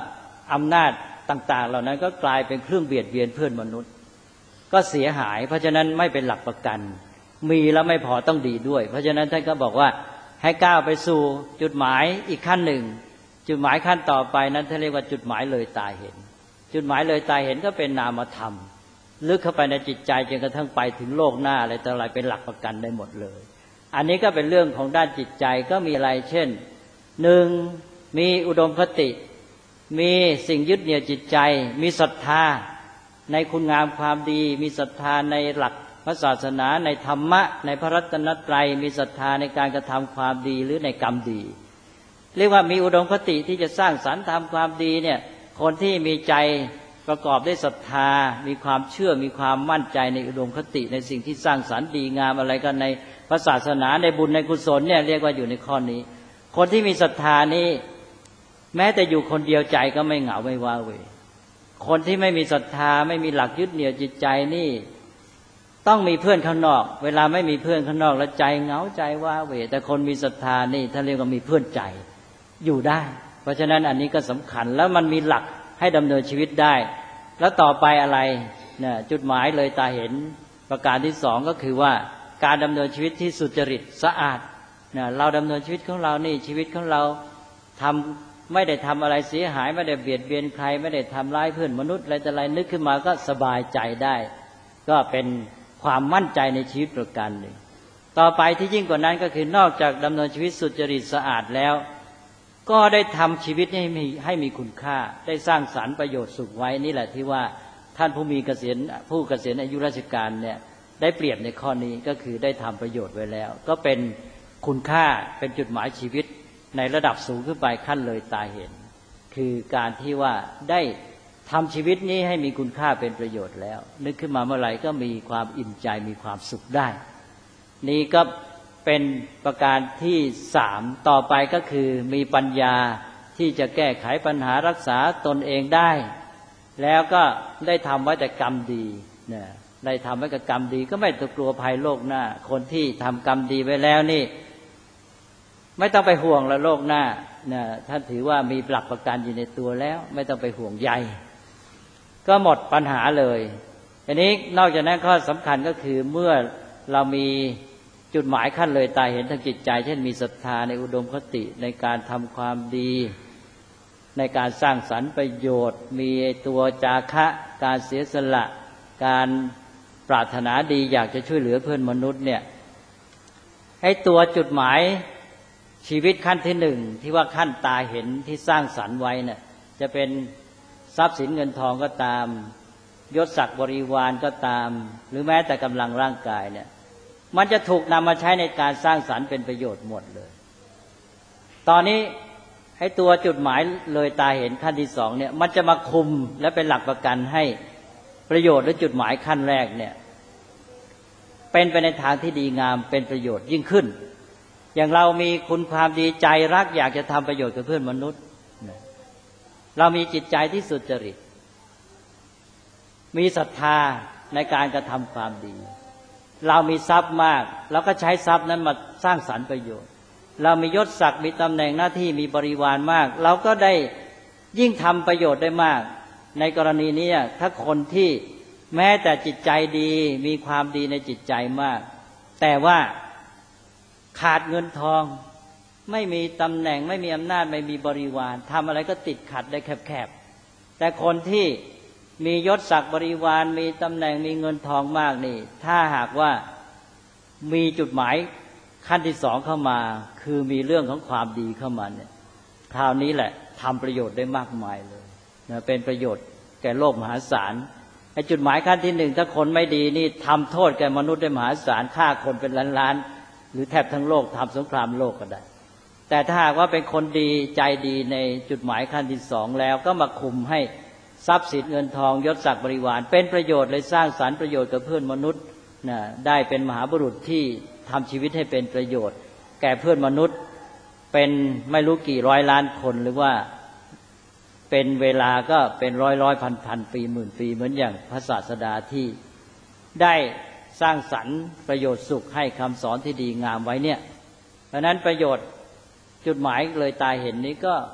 อำนาจต่างๆเหล่านั้นก็กลายเป็นเครื่องเบียดเบียนเพื่อนมนุษย์ก็เสียหายเพราะฉะนั้นไม่เป็นหลักประกันมีแล้วไม่พอต้องดีด้วยเพราะฉะนั้นท่านก็บอกว่าให้ก้าวไปสู่จุดหมายอีกขั้นหนึ่งจุดหมายขั้นต่อไปนั้นท่านเรียกว่าจุดหมายเลยตาเห็นจุดหมายเลยตาเห็นก็เป็นนามธรรมลึกเข้าไปในจิตใจจนกระทั่งไปถึงโลกหน้าอะไรต่ออะไรเป็นหลักประกันได้หมดเลยอันนี้ก็เป็นเรื่องของด้านจิตใจก็มีอะไรเช่นหนึ่งมีอุดมคติมีสิ่งยึดเหนี่ยวจิตใจมีศรัทธาในคุณงามความดีมีศรัทธาในหลักพระศาสนาในธรรมะในพระรัตนตรัยมีศรัทธาในการกระทำความดีหรือในกรรมดีเรียกว่ามีอุดมคติที่จะสร้างสรรค์ทำความดีเนี่ยคนที่มีใจประกอบด้วยศรัทธามีความเชื่อมีความมั่นใจในอุดมคติในสิ่งที่สร้างสรรค์ดีงามอะไรกันในพระศาสนาในบุญในกุศลเนี่ยเรียกว่าอยู่ในข้อนี้คนที่มีศรัทธานี้แม้แต่อยู่คนเดียวใจก็ไม่เหงาไม่ว้าเหวคนที่ไม่มีศรัทธาไม่มีหลักยึดเหนี่ยวจิตใจนี่ต้องมีเพื่อนข้างนอกเวลาไม่มีเพื่อนข้างนอกแล้วใจเหงาใจว้าเหวแต่คนมีศรัทธานี่ท่านเรียกว่ามีเพื่อนใจอยู่ได้เพราะฉะนั้นอันนี้ก็สำคัญแล้วมันมีหลักให้ดำเนินชีวิตได้แล้วต่อไปอะไรเนี่ยจุดหมายเลยตาเห็นประการที่สองก็คือว่าการดำเนินชีวิตที่สุจริตสะอาดเนี่ยเราดำเนินชีวิตของเรานี่ชีวิตของเราทำไม่ได้ทำอะไรเสียหายไม่ได้เบียดเบียนใครไม่ได้ทำร้ายเพื่อนมนุษย์อะไรแต่อะไรนึกขึ้นมาก็สบายใจได้ก็เป็นความมั่นใจในชีวิตประการหนึ่งต่อไปที่ยิ่งกว่านั้นก็คือนอกจากดำเนินชีวิตสุจริตสะอาดแล้วก็ได้ทำชีวิตให้มีให้มีคุณค่าได้สร้างสรรค์ประโยชน์สุขไว้นี่แหละที่ว่าท่านผู้มีเกษียณผู้เกษียณอายุราชการเนี่ยได้เปรียบในข้อนี้ก็คือได้ทำประโยชน์ไว้แล้วก็เป็นคุณค่าเป็นจุดหมายชีวิตในระดับสูงขึ้นไปขั้นเลยตาเห็นคือการที่ว่าได้ทำชีวิตนี้ให้มีคุณค่าเป็นประโยชน์แล้วนึกขึ้นมาเมื่อไหร่ก็มีความอิ่มใจมีความสุขได้นี่ก็เป็นประการที่สามต่อไปก็คือมีปัญญาที่จะแก้ไขปัญหารักษาตนเองได้แล้วก็ได้ทำไว้แต่กรรมดีเนี่ยได้ทำไว้กับกรรมดีก็ไม่ต้องกลัวภัยโลกหน้าคนที่ทำกรรมดีไว้แล้วนี่ไม่ต้องไปห่วงละโลกหน้าเนี่ยท่านถือว่ามีหลักประกันอยู่ในตัวแล้วไม่ต้องไปห่วงใยก็หมดปัญหาเลยอันนี้นอกจากนั้นข้อสำคัญก็คือเมื่อเรามีจุดหมายขั้นเลยตาเห็นทางจิตใจเช่นมีศรัทธาในอุดมคติในการทำความดีในการสร้างสรรค์ประโยชน์มีตัวจาคะการเสียสละการปรารถนาดีอยากจะช่วยเหลือเพื่อนมนุษย์เนี่ยให้ตัวจุดหมายชีวิตขั้นที่หนึ่งที่ว่าขั้นตาเห็นที่สร้างสรรค์ไว้เนี่ยจะเป็นทรัพย์สินเงินทองก็ตามยศศักดิ์บริวารก็ตามหรือแม้แต่กำลังร่างกายเนี่ยมันจะถูกนำมาใช้ในการสร้างสรรค์เป็นประโยชน์หมดเลยตอนนี้ให้ตัวจุดหมายเลยตาเห็นขั้นที่สองเนี่ยมันจะมาคุมและเป็นหลักประกันให้ประโยชน์หรือจุดหมายขั้นแรกเนี่ยเป็นไปในทางที่ดีงามเป็นประโยชน์ยิ่งขึ้นอย่างเรามีคุณความดีใจรักอยากจะทำประโยชน์กับเพื่อนมนุษย์เรามีจิตใจที่สุจริตมีศรัทธาในการกระทำความดีเรามีทรัพย์มากเราก็ใช้ทรัพย์นั้นมาสร้างสรรค์ประโยชน์เรามียศศักดิ์มีตำแหน่งหน้าที่มีบริวารมากเราก็ได้ยิ่งทำประโยชน์ได้มากในกรณีนี้ถ้าคนที่แม้แต่จิตใจดีมีความดีในจิตใจมากแต่ว่าขาดเงินทองไม่มีตำแหน่งไม่มีอำนาจไม่มีบริวารทำอะไรก็ติดขัดได้แคบๆแต่คนที่มียศศักดิ์บริวารมีตำแหน่งมีเงินทองมากนี่ถ้าหากว่ามีจุดหมายขั้นที่สองเข้ามาคือมีเรื่องของความดีเข้ามาเนี่ยคราวนี้แหละทำประโยชน์ได้มากมายเลยนะเป็นประโยชน์แก่โลกมหาศาลไอ้จุดหมายขั้นที่หนึ่งถ้าคนไม่ดีนี่ทำโทษแก่มนุษย์ได้มหาศาลฆ่าคนเป็นล้านๆหรือแทบทั้งโลกทำสงครามโลกก็ได้แต่ถ้าหากว่าเป็นคนดีใจดีในจุดหมายขั้นที่สองแล้วก็มาคุมให้ทรัพย์สินเงินทองยศศักดิ์บริวารเป็นประโยชน์เลยสร้างสรรค์ประโยชน์กับเพื่อนมนุษย์นะได้เป็นมหาบุรุษที่ทำชีวิตให้เป็นประโยชน์แก่เพื่อนมนุษย์เป็นไม่รู้กี่ร้อยล้านคนหรือว่าเป็นเวลาก็เป็นร้อยร้อยพันพันปีหมื่นปีเหมือนอย่างพระศาสดาที่ได้สร้างสรรค์ประโยชน์สุขให้คำสอนที่ดีงามไว้เนี่ยเพราะนั้นประโยชน์จุดหมายเลยตาเห็นนี้ก็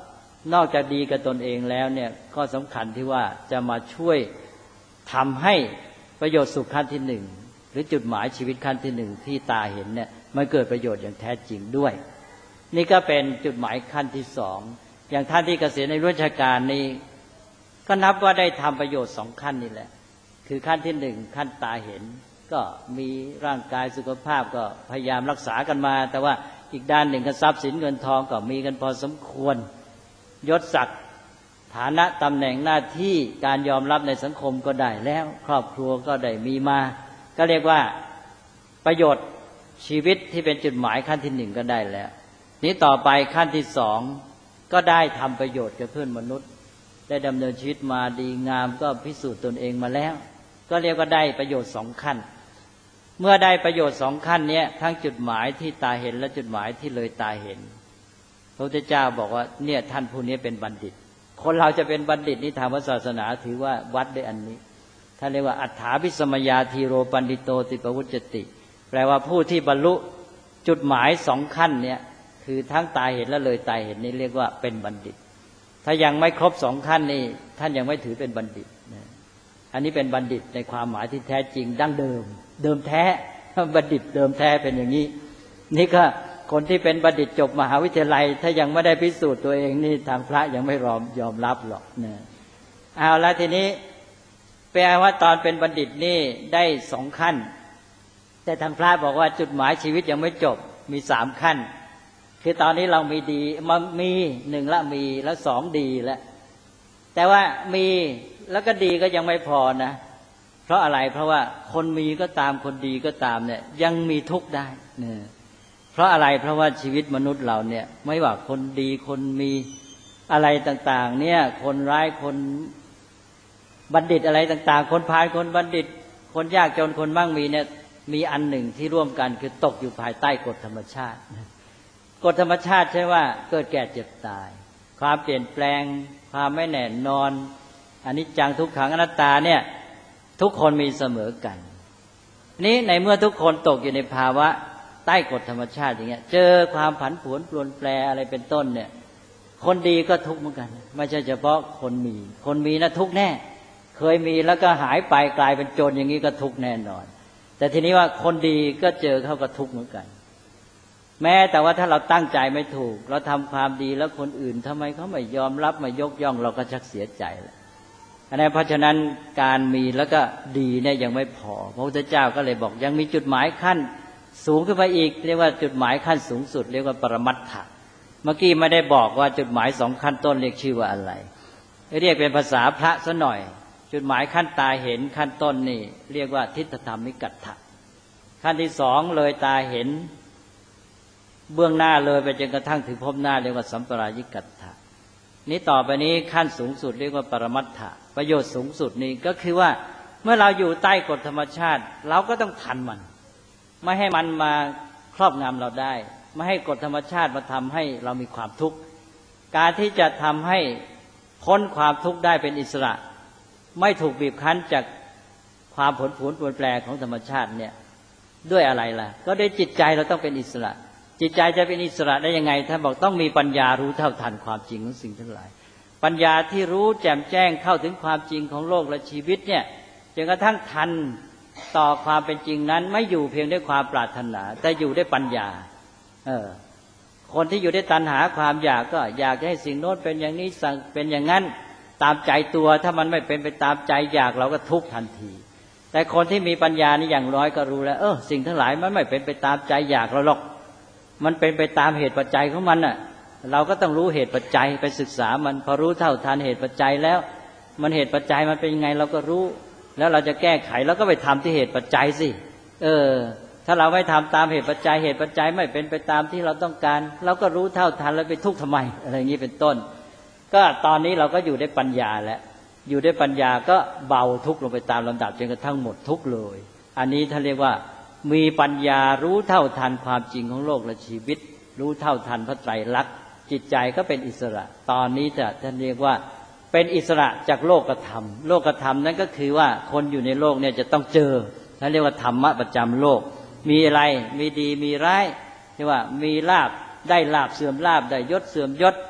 นอกจากดีกับตนเองแล้วเนี่ยข้อสำคัญที่ว่าจะมาช่วยทำให้ประโยชน์สุขขั้นที่หนึ่งหรือจุดหมายชีวิตขั้นที่หนึ่งที่ตาเห็นเนี่ยมันเกิดประโยชน์อย่างแท้จริงด้วยนี่ก็เป็นจุดหมายขั้นที่สองอย่างท่านที่เกษียณในราชการนี้ก็นับว่าได้ทำประโยชน์สองขั้นนี่แหละคือขั้นที่หนึ่งขั้นตาเห็นก็มีร่างกายสุขภาพก็พยายามรักษากันมาแต่ว่าอีกด้านหนึ่งก็ทรัพย์สินเงินทองก็มีกันพอสมควรยศศักดิ์ฐานะตำแหน่งหน้าที่การยอมรับในสังคมก็ได้แล้วครอบครัวก็ได้มีมาก็เรียกว่าประโยชน์ชีวิตที่เป็นจุดหมายขั้นที่หนึ่งก็ได้แล้วนี้ต่อไปขั้นที่สองก็ได้ทำประโยชน์กับเพื่อนมนุษย์ได้ดำเนินชีวิตมาดีงามก็พิสูจน์ตนเองมาแล้วก็เรียกว่าได้ประโยชน์สองขั้นเมื่อได้ประโยชน์สองขั้นนี้ทั้งจุดหมายที่ตาเห็นและจุดหมายที่เลยตาเห็นพระพุทธเจ้าบอกว่าเนี่ยท่านผู้นี้เป็นบัณฑิตคนเราจะเป็นบัณฑิตนี่ทางศาสนาถือว่าวัดด้วยอันนี้ท่านเรียกว่าอัฏฐาภิสมยาธีโรปันดิโตติปวุจติแปลว่าผู้ที่บรรลุจุดหมายสองขั้นเนี่ยคือทั้งตาเห็นและเลยตาเห็นนี่เรียกว่าเป็นบัณฑิตถ้ายังไม่ครบสองขั้นนี่ท่านยังไม่ถือเป็นบัณฑิตนะอันนี้เป็นบัณฑิตในความหมายที่แท้จริงดั้งเดิมเดิมแท้บัณฑิตเดิมแท้เป็นอย่างนี้นี่ก็คนที่เป็นบัณฑิตจบมหาวิทยาลัยถ้ายังไม่ได้พิสูจน์ตัวเองนี่ทางพระยังไม่ยอมยอมรับหรอกนะเอาละทีนี้แปลว่าตอนเป็นบัณฑิตนี่ได้สองขั้นแต่ทางพระบอกว่าจุดหมายชีวิตยังไม่จบมีสามขั้นคือตอนนี้เรามีดีมันมีหนึ่งละมีแล้วสองดีแล้วแต่ว่ามีแล้วก็ดีก็ยังไม่พอนะเพราะอะไรเพราะว่าคนมีก็ตามคนดีก็ตามเนี่ยยังมีทุกข์ได้เนี่ยเพราะอะไรเพราะว่าชีวิตมนุษย์เราเนี่ยไม่ว่าคนดีคนมีอะไรต่างๆเนี่ยคนร้ายคนบัณฑิตอะไรต่างๆคนพาลคนบัณฑิตคนยากจนคนมั่งมีเนี่ยมีอันหนึ่งที่ร่วมกันคือตกอยู่ภายใต้กฎธรรมชาติกฎธรรมชาติใช่ว่าเกิดแก่เจ็บตายความเปลี่ยนแปลงความไม่แน่นอนอนิจจังทุกขังอนัตตาเนี่ยทุกคนมีเสมอกันนี้ในเมื่อทุกคนตกอยู่ในภาวะใต้กฎธรรมชาติอย่างเงี้ยเจอความผันผวนเปลี่ยนแปลงอะไรเป็นต้นเนี่ยคนดีก็ทุกข์เหมือนกันไม่ใช่เฉพาะคนมีคนมีนะทุกข์แน่เคยมีแล้วก็หายไปกลายเป็นโจรอย่างนี้ก็ทุกข์แน่นอนแต่ทีนี้ว่าคนดีก็เจอเข้ากับทุกข์เหมือนกันแม้แต่ว่าถ้าเราตั้งใจไม่ถูกเราทำความดีแล้วคนอื่นทำไมเขาไม่ยอมรับไม่ยกย่องเราก็ชักเสียใจแล้วอันนั้นเพราะฉะนั้นการมีแล้วก็ดีเนี่ยยังไม่พอพระพุทธเจ้าก็เลยบอกยังมีจุดหมายขั้นสูงขึ้นไปอีกเรียกว่าจุดหมายขั้นสูงสุดเรียกว่าปรมัตถะเมื่อกี้ไม่ได้บอกว่าจุดหมายสองขั้นต้นเรียกชื่อว่าอะไรเรียกเป็นภาษาพระซะหน่อยจุดหมายขั้นตาเห็นขั้นต้นนี่เรียกว่าทิฏฐธรรมิกัตถะขั้นที่สองเลยตาเห็นเบื้องหน้าเลยไปจนกระทั่งถึงพบหน้าเรียกว่าสัมปรายิกัตถะนี้ต่อไปนี้ขั้นสูงสุดเรียกว่าปรมัตถะประโยชน์สูงสุดนี้ก็คือว่าเมื่อเราอยู่ใต้กฎธรรมชาติเราก็ต้องทันมันไม่ให้มันมาครอบงำเราได้ไม่ให้กฎธรรมชาติมาทำให้เรามีความทุกข์การที่จะทำให้พ้นความทุกข์ได้เป็นอิสระไม่ถูกบีบคั้นจากความผลผลปรวนแปรของธรรมชาติเนี่ยด้วยอะไรล่ะก็ด้วยจิตใจเราต้องเป็นอิสระจิตใจจะเป็นอิสระได้ยังไงท่านบอกต้องมีปัญญารู้เท่าทันความจริงของสิ่งทั้งหลายปัญญาที่รู้แจ่มแจ้งเข้าถึงความจริงของโลกและชีวิตเนี่ยจนกระทั่งทันต่อความเป็นจริงนั้นไม่อยู่เพียงด้วยความปรารถนาแต่อยู่ด้วยปัญญาเออคนที่อยู่ด้วยตัณหาความอยากก็อยากให้สิ่งโน้นเป็นอย่างนี้สั่งเป็นอย่างนั้นตามใจตัวถ้ามันไม่เป็นไปตามใจอยากเราก็ทุกข์ทันทีแต่คนที่มีปัญญานี่อย่างน้อยก็รู้แล้วเออสิ่งทั้งหลายมันไม่เป็นไปตามใจอยากเราหรอกมันเป็นไปตามเหตุปัจจัยของมันน่ะเราก็ต้องรู้เหตุปัจจัยไปศึกษามันพอรู้เท่าทันเหตุปัจจัยแล้วมันเหตุปัจจัยมันเป็นยังไงเราก็รู้แล้วเราจะแก้ไขเราก็ไปทำที่เหตุปัจจัยสิเออถ้าเราไม่ทำตามเหตุปัจจัยเหตุปัจจัยไม่เป็นไปตามที่เราต้องการเราก็รู้เท่าทันแล้วไปทุกข์ทำไมอะไรอย่างนี้เป็นต้นก็ตอนนี้เราก็อยู่ได้ปัญญาแล้วอยู่ได้ปัญญาก็เบาทุกข์ลงไปตามลำดับจนกระทั่งหมดทุกข์เลยอันนี้ท่านเรียกว่ามีปัญญารู้เท่าทันความจริงของโลกและชีวิตรู้เท่าทันพระไตรลักษณ์จิตใจก็เป็นอิสระตอนนี้จะท่านเรียกว่าเป็นอิสระจากโลกธรรมโลกธรรมนั้นก็คือว่าคนอยู่ในโลกเนี่ยจะต้องเจอท่านเรียกว่าธรรมะประจำโลกมีอะไรมีดีมีร้ายเรียกว่ามีลาภได้ลาภเสื่อมลาภได้ยศเสื่อมยศ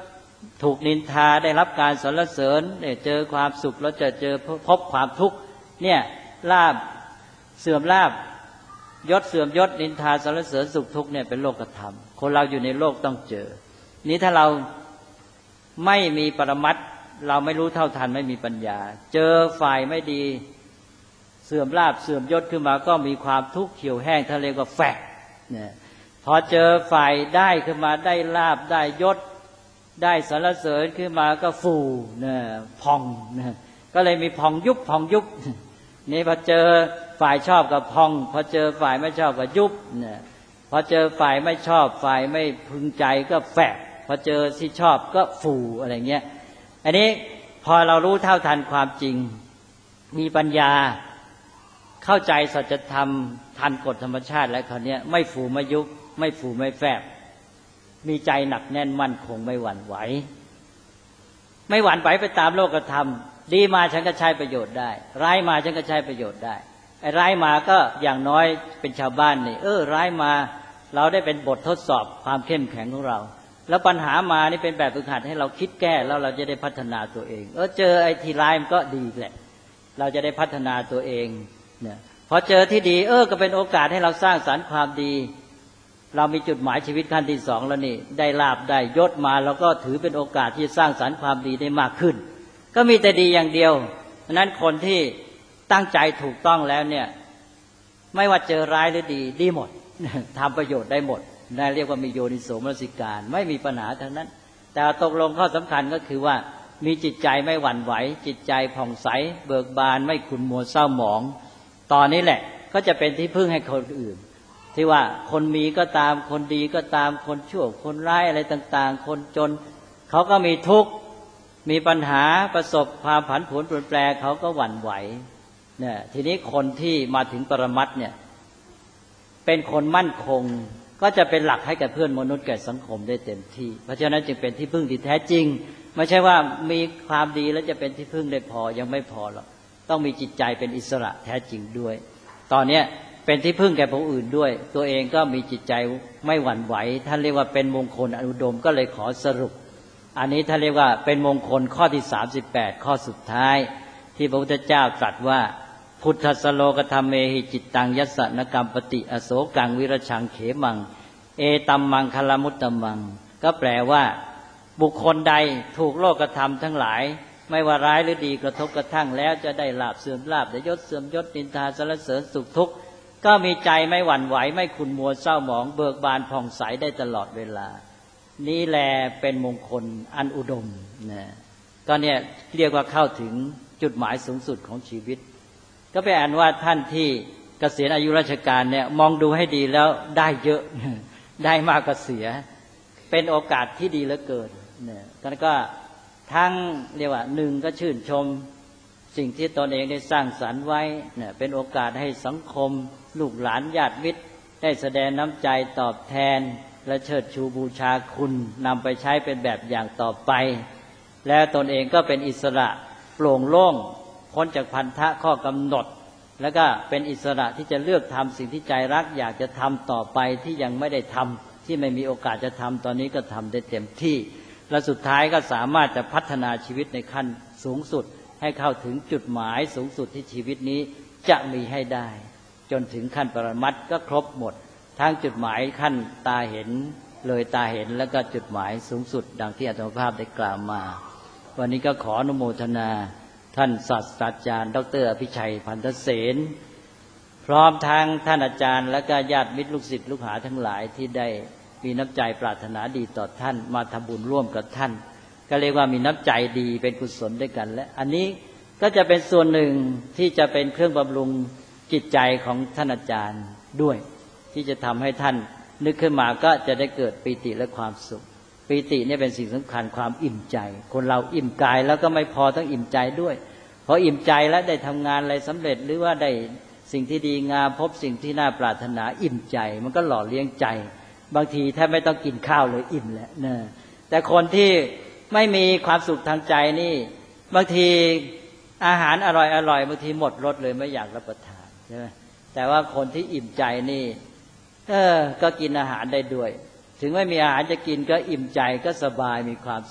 ถูกนินทาได้รับการสรรเสริญเนี่ยเจอความสุขแล้วจะเจอพบความทุกข์เนี่ยลาภเสื่อมลาภยศเสื่อมยศนินทาสรรเสริญสุขทุกข์เนี่ยเป็นโลกธรรมคนเราอยู่ในโลกต้องเจอนี้ถ้าเราไม่มีปรมัตถ์เราไม่รู้เท่าทันไม่มีปัญญาเจอฝ่ายไม่ดีเสื่อมลาภเสื่อมยศขึ้นมาก็มีความทุกข์เขียวแห้งทะเลก็แฝกเนี่ยพอเจอฝ่ายได้ขึ้นมาได้ลาภได้ยศได้สรรเสริญขึ้นมาก็ฟูเนี่ยพองเนี่ยก็เลยมีพองยุบพองยุบนี่พอเจอฝ่ายชอบก็พองพอเจอฝ่ายไม่ชอบก็ยุบเนี่ยพอเจอฝ่ายไม่ชอบฝ่ายไม่พึงใจก็แฝกพอเจอที่ชอบก็ฟูอะไรเงี้ยอันนี้พอเรารู้เท่าทันความจริงมีปัญญาเข้าใจสัจธรรมทันกฎธรรมชาติแล้วคราวนี้ไม่ฟูไม่ยุบไม่ฟูไม่แฝกมีใจหนักแน่นมั่นคงไม่หวั่นไหวไม่หวั่นไหวไปตามโลกธรรมดีมาฉันก็ใช้ประโยชน์ได้ร้ายมาฉันก็ใช้ประโยชน์ได้ไอ้ร้ายมาก็อย่างน้อยเป็นชาวบ้านนี่เออร้ายมาเราได้เป็นบททดสอบความเข้มแข็งของเราแล้วปัญหามานี่เป็นแบบฝึกหัดให้เราคิดแก้แล้วเราจะได้พัฒนาตัวเองเออเจอไอ้ที่ร้ายมันก็ดีแหละเราจะได้พัฒนาตัวเองเนี่ยพอเจอที่ดีเออก็เป็นโอกาสให้เราสร้างสรรค์ความดีเรามีจุดหมายชีวิตขั้นที่สองแล้วนี่ได้ลาภได้ยศมาเราก็ถือเป็นโอกาสที่จะสร้างสรรค์ความดีได้มากขึ้นก็มีแต่ดีอย่างเดียวฉะนั้นคนที่ตั้งใจถูกต้องแล้วเนี่ยไม่ว่าเจอร้ายหรือดีดีหมดทำประโยชน์ได้หมดนั่นเรียกว่ามีโยนิโสมนสิการไม่มีปัญหาทั้งนั้นแต่ตกลงข้อสำคัญก็คือว่ามีจิตใจไม่หวั่นไหวจิตใจผ่องใสเบิกบานไม่ขุ่นมัวเศร้าหมองตอนนี้แหละก็จะเป็นที่พึ่งให้คนอื่นที่ว่าคนมีก็ตามคนดีก็ตามคนชั่วคนร้ายอะไรต่างๆคนจนเขาก็มีทุกข์มีปัญหาประสบความผันผวนเปลี่ยนแปลงเขาก็หวั่นไหวเนี่ยทีนี้คนที่มาถึงปรมัตถ์เนี่ยเป็นคนมั่นคงก็จะเป็นหลักให้กับเพื่อนมนุษย์แก่สังคมได้เต็มที่เพราะฉะนั้นจึงเป็นที่พึ่งที่แท้จริงไม่ใช่ว่ามีความดีแล้วจะเป็นที่พึ่งได้พอยังไม่พอหรอกต้องมีจิตใจเป็นอิสระแท้จริงด้วยตอนนี้เป็นที่พึ่งแก่ผู้อื่นด้วยตัวเองก็มีจิตใจไม่หวั่นไหวท่านเรียกว่าเป็นมงคลอนุดมก็เลยขอสรุปอันนี้ท่านเรียกว่าเป็นมงคลข้อที่สามสิบแปดข้อสุดท้ายที่พระพุทธเจ้าตรัสว่าพุทธสโลกธรรมเมหิจิตตังยัสสนกรรมปฏิอโศกังวิรชังเขมังเอตัมมังคลมุตตมังก็แปลว่าบุคคลใดถูกโลกธรรมทั้งหลายไม่ว่าร้ายหรือดีกระทบกระทั่งแล้วจะได้ลาภเสื่อมลาภได้ยศเสื่อมยศนินทาสรรเสริญสุขทุกข์ก็มีใจไม่หวั่นไหวไม่ขุ่นมัวเศร้าหมองเบิกบานผ่องใสได้ตลอดเวลานี่แลเป็นมงคลอันอุดมนะก็เนี่ยเรียกว่าเข้าถึงจุดหมายสูงสุดของชีวิตก็เป็นอันว่าท่านที่เกษียณอายุราชการเนี่ยมองดูให้ดีแล้วได้เยอะได้มากกว่าเสียเป็นโอกาสที่ดีเหลือเกินเนี่ยก็ทั้งเรียกว่าหนึ่งก็ชื่นชมสิ่งที่ตนเองได้สร้างสรรค์ไว้เนี่ยเป็นโอกาสให้สังคมลูกหลานญาติมิตรได้แสดงน้ำใจตอบแทนและเชิดชูบูชาคุณนำไปใช้เป็นแบบอย่างต่อไปและตนเองก็เป็นอิสระโปร่งโล่งพ้นจากพันธะข้อกำหนดแล้วก็เป็นอิสระที่จะเลือกทำสิ่งที่ใจรักอยากจะทำต่อไปที่ยังไม่ได้ทำที่ไม่มีโอกาสจะทำตอนนี้ก็ทำได้เต็มที่และสุดท้ายก็สามารถจะพัฒนาชีวิตในขั้นสูงสุดให้เข้าถึงจุดหมายสูงสุดที่ชีวิตนี้จะมีให้ได้จนถึงขั้นปรมัตถ์ก็ครบหมดทั้งจุดหมายขั้นตาเห็นเลยตาเห็นแล้วก็จุดหมายสูงสุดดังที่อาตมาภาพได้กล่าวมาวันนี้ก็ขออนุโมทนาท่านศาสตราจารย์ดร.อภิชัยพันธเสนพร้อมทั้งท่านอาจารย์และก็ญาติมิตรลูกศิษย์ลูกหาทั้งหลายที่ได้มีน้ำใจปรารถนาดีต่อท่านมาทำบุญร่วมกับท่านก็เรียกว่ามีน้ำใจดีเป็นกุศลด้วยกันและอันนี้ก็จะเป็นส่วนหนึ่งที่จะเป็นเครื่องบำรุงจิตใจของท่านอาจารย์ด้วยที่จะทำให้ท่านนึกขึ้นมาก็จะได้เกิดปีติและความสุขปีติเนี่ยเป็นสิ่งสำคัญความอิ่มใจคนเราอิ่มกายแล้วก็ไม่พอต้องอิ่มใจด้วยพออิ่มใจแล้วได้ทำงานอะไรสำเร็จหรือว่าได้สิ่งที่ดีงามพบสิ่งที่น่าปรารถนาอิ่มใจมันก็หล่อเลี้ยงใจบางทีแทบไม่ต้องกินข้าวเลยอิ่มแล้วนะแต่คนที่ไม่มีความสุขทางใจนี่บางทีอาหารอร่อยอร่อยบางทีหมดรสเลยไม่อยากรับประทานใช่ไหมแต่ว่าคนที่อิ่มใจนี่เออก็กินอาหารได้ด้วยถึงไม่มีอาหารจะกินก็อิ่มใจก็สบายมีความสุข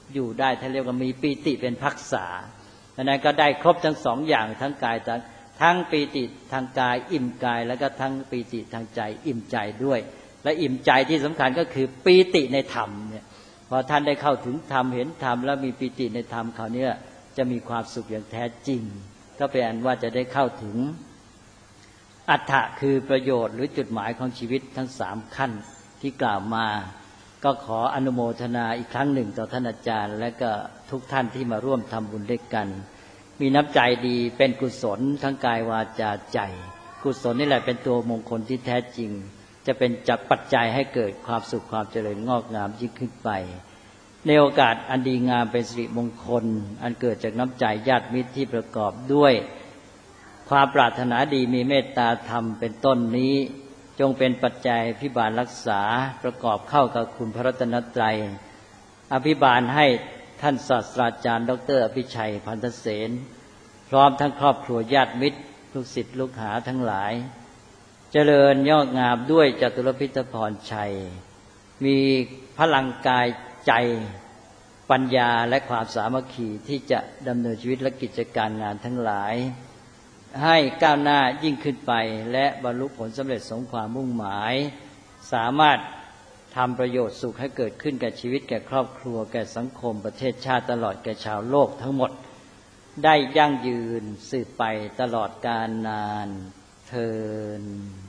อยู่ได้ท่านเรียกว่ามีปีติเป็นภักษาดังนั้นก็ได้ครบทั้งสองอย่างทั้งกายทั้งปีติทางกายอิ่มกายแล้วก็ทั้งปีติทางใจอิ่มใจด้วยและอิ่มใจที่สำคัญก็คือปีติในธรรมเนี่ยพอท่านได้เข้าถึงธรรมเห็นธรรมแล้วมีปีติในธรรมคราวนี้จะมีความสุขอย่างแท้จริงก็เป็นอันว่าจะได้เข้าถึงอัตถะคือประโยชน์หรือจุดหมายของชีวิตทั้งสามขั้นที่กล่าวมาก็ขออนุโมทนาอีกครั้งหนึ่งต่อท่านอาจารย์และก็ทุกท่านที่มาร่วมทำบุญด้วยกันมีน้ำใจดีเป็นกุศลทั้งกายวาจาใจกุศลนี่แหละเป็นตัวมงคลที่แท้จริงจะเป็นจักปัจจัยให้เกิดความสุขความเจริญงอกงามยิ่งขึ้นไปในโอกาสอันดีงามเป็นสิริมงคลอันเกิดจากน้ำใจญาติมิตรที่ประกอบด้วยความปรารถนาดีมีเมตตาธรรมเป็นต้นนี้จงเป็นปัจจัยอภิบาลรักษาประกอบเข้ากับคุณพระรัตนตรัยอภิบาลให้ท่านศาสตราจารย์ดร.อภิชัยพันธเสนพร้อมทั้งครอบครัวญาติมิตรลูกศิษย์ลูกหาทั้งหลายเจริญยอดงามด้วยจตุรพิธพรชัยมีพลังกายใจปัญญาและความสามัคคีที่จะดำเนินชีวิตและกิจการงานทั้งหลายให้ก้าวหน้ายิ่งขึ้นไปและบรรลุผลสำเร็จสมความมุ่งหมายสามารถทำประโยชน์สุขให้เกิดขึ้นแก่ชีวิตแก่ครอบครัวแก่สังคมประเทศชาติตลอดแก่ชาวโลกทั้งหมดได้ยั่งยืนสืบไปตลอดกาลนานเทอญ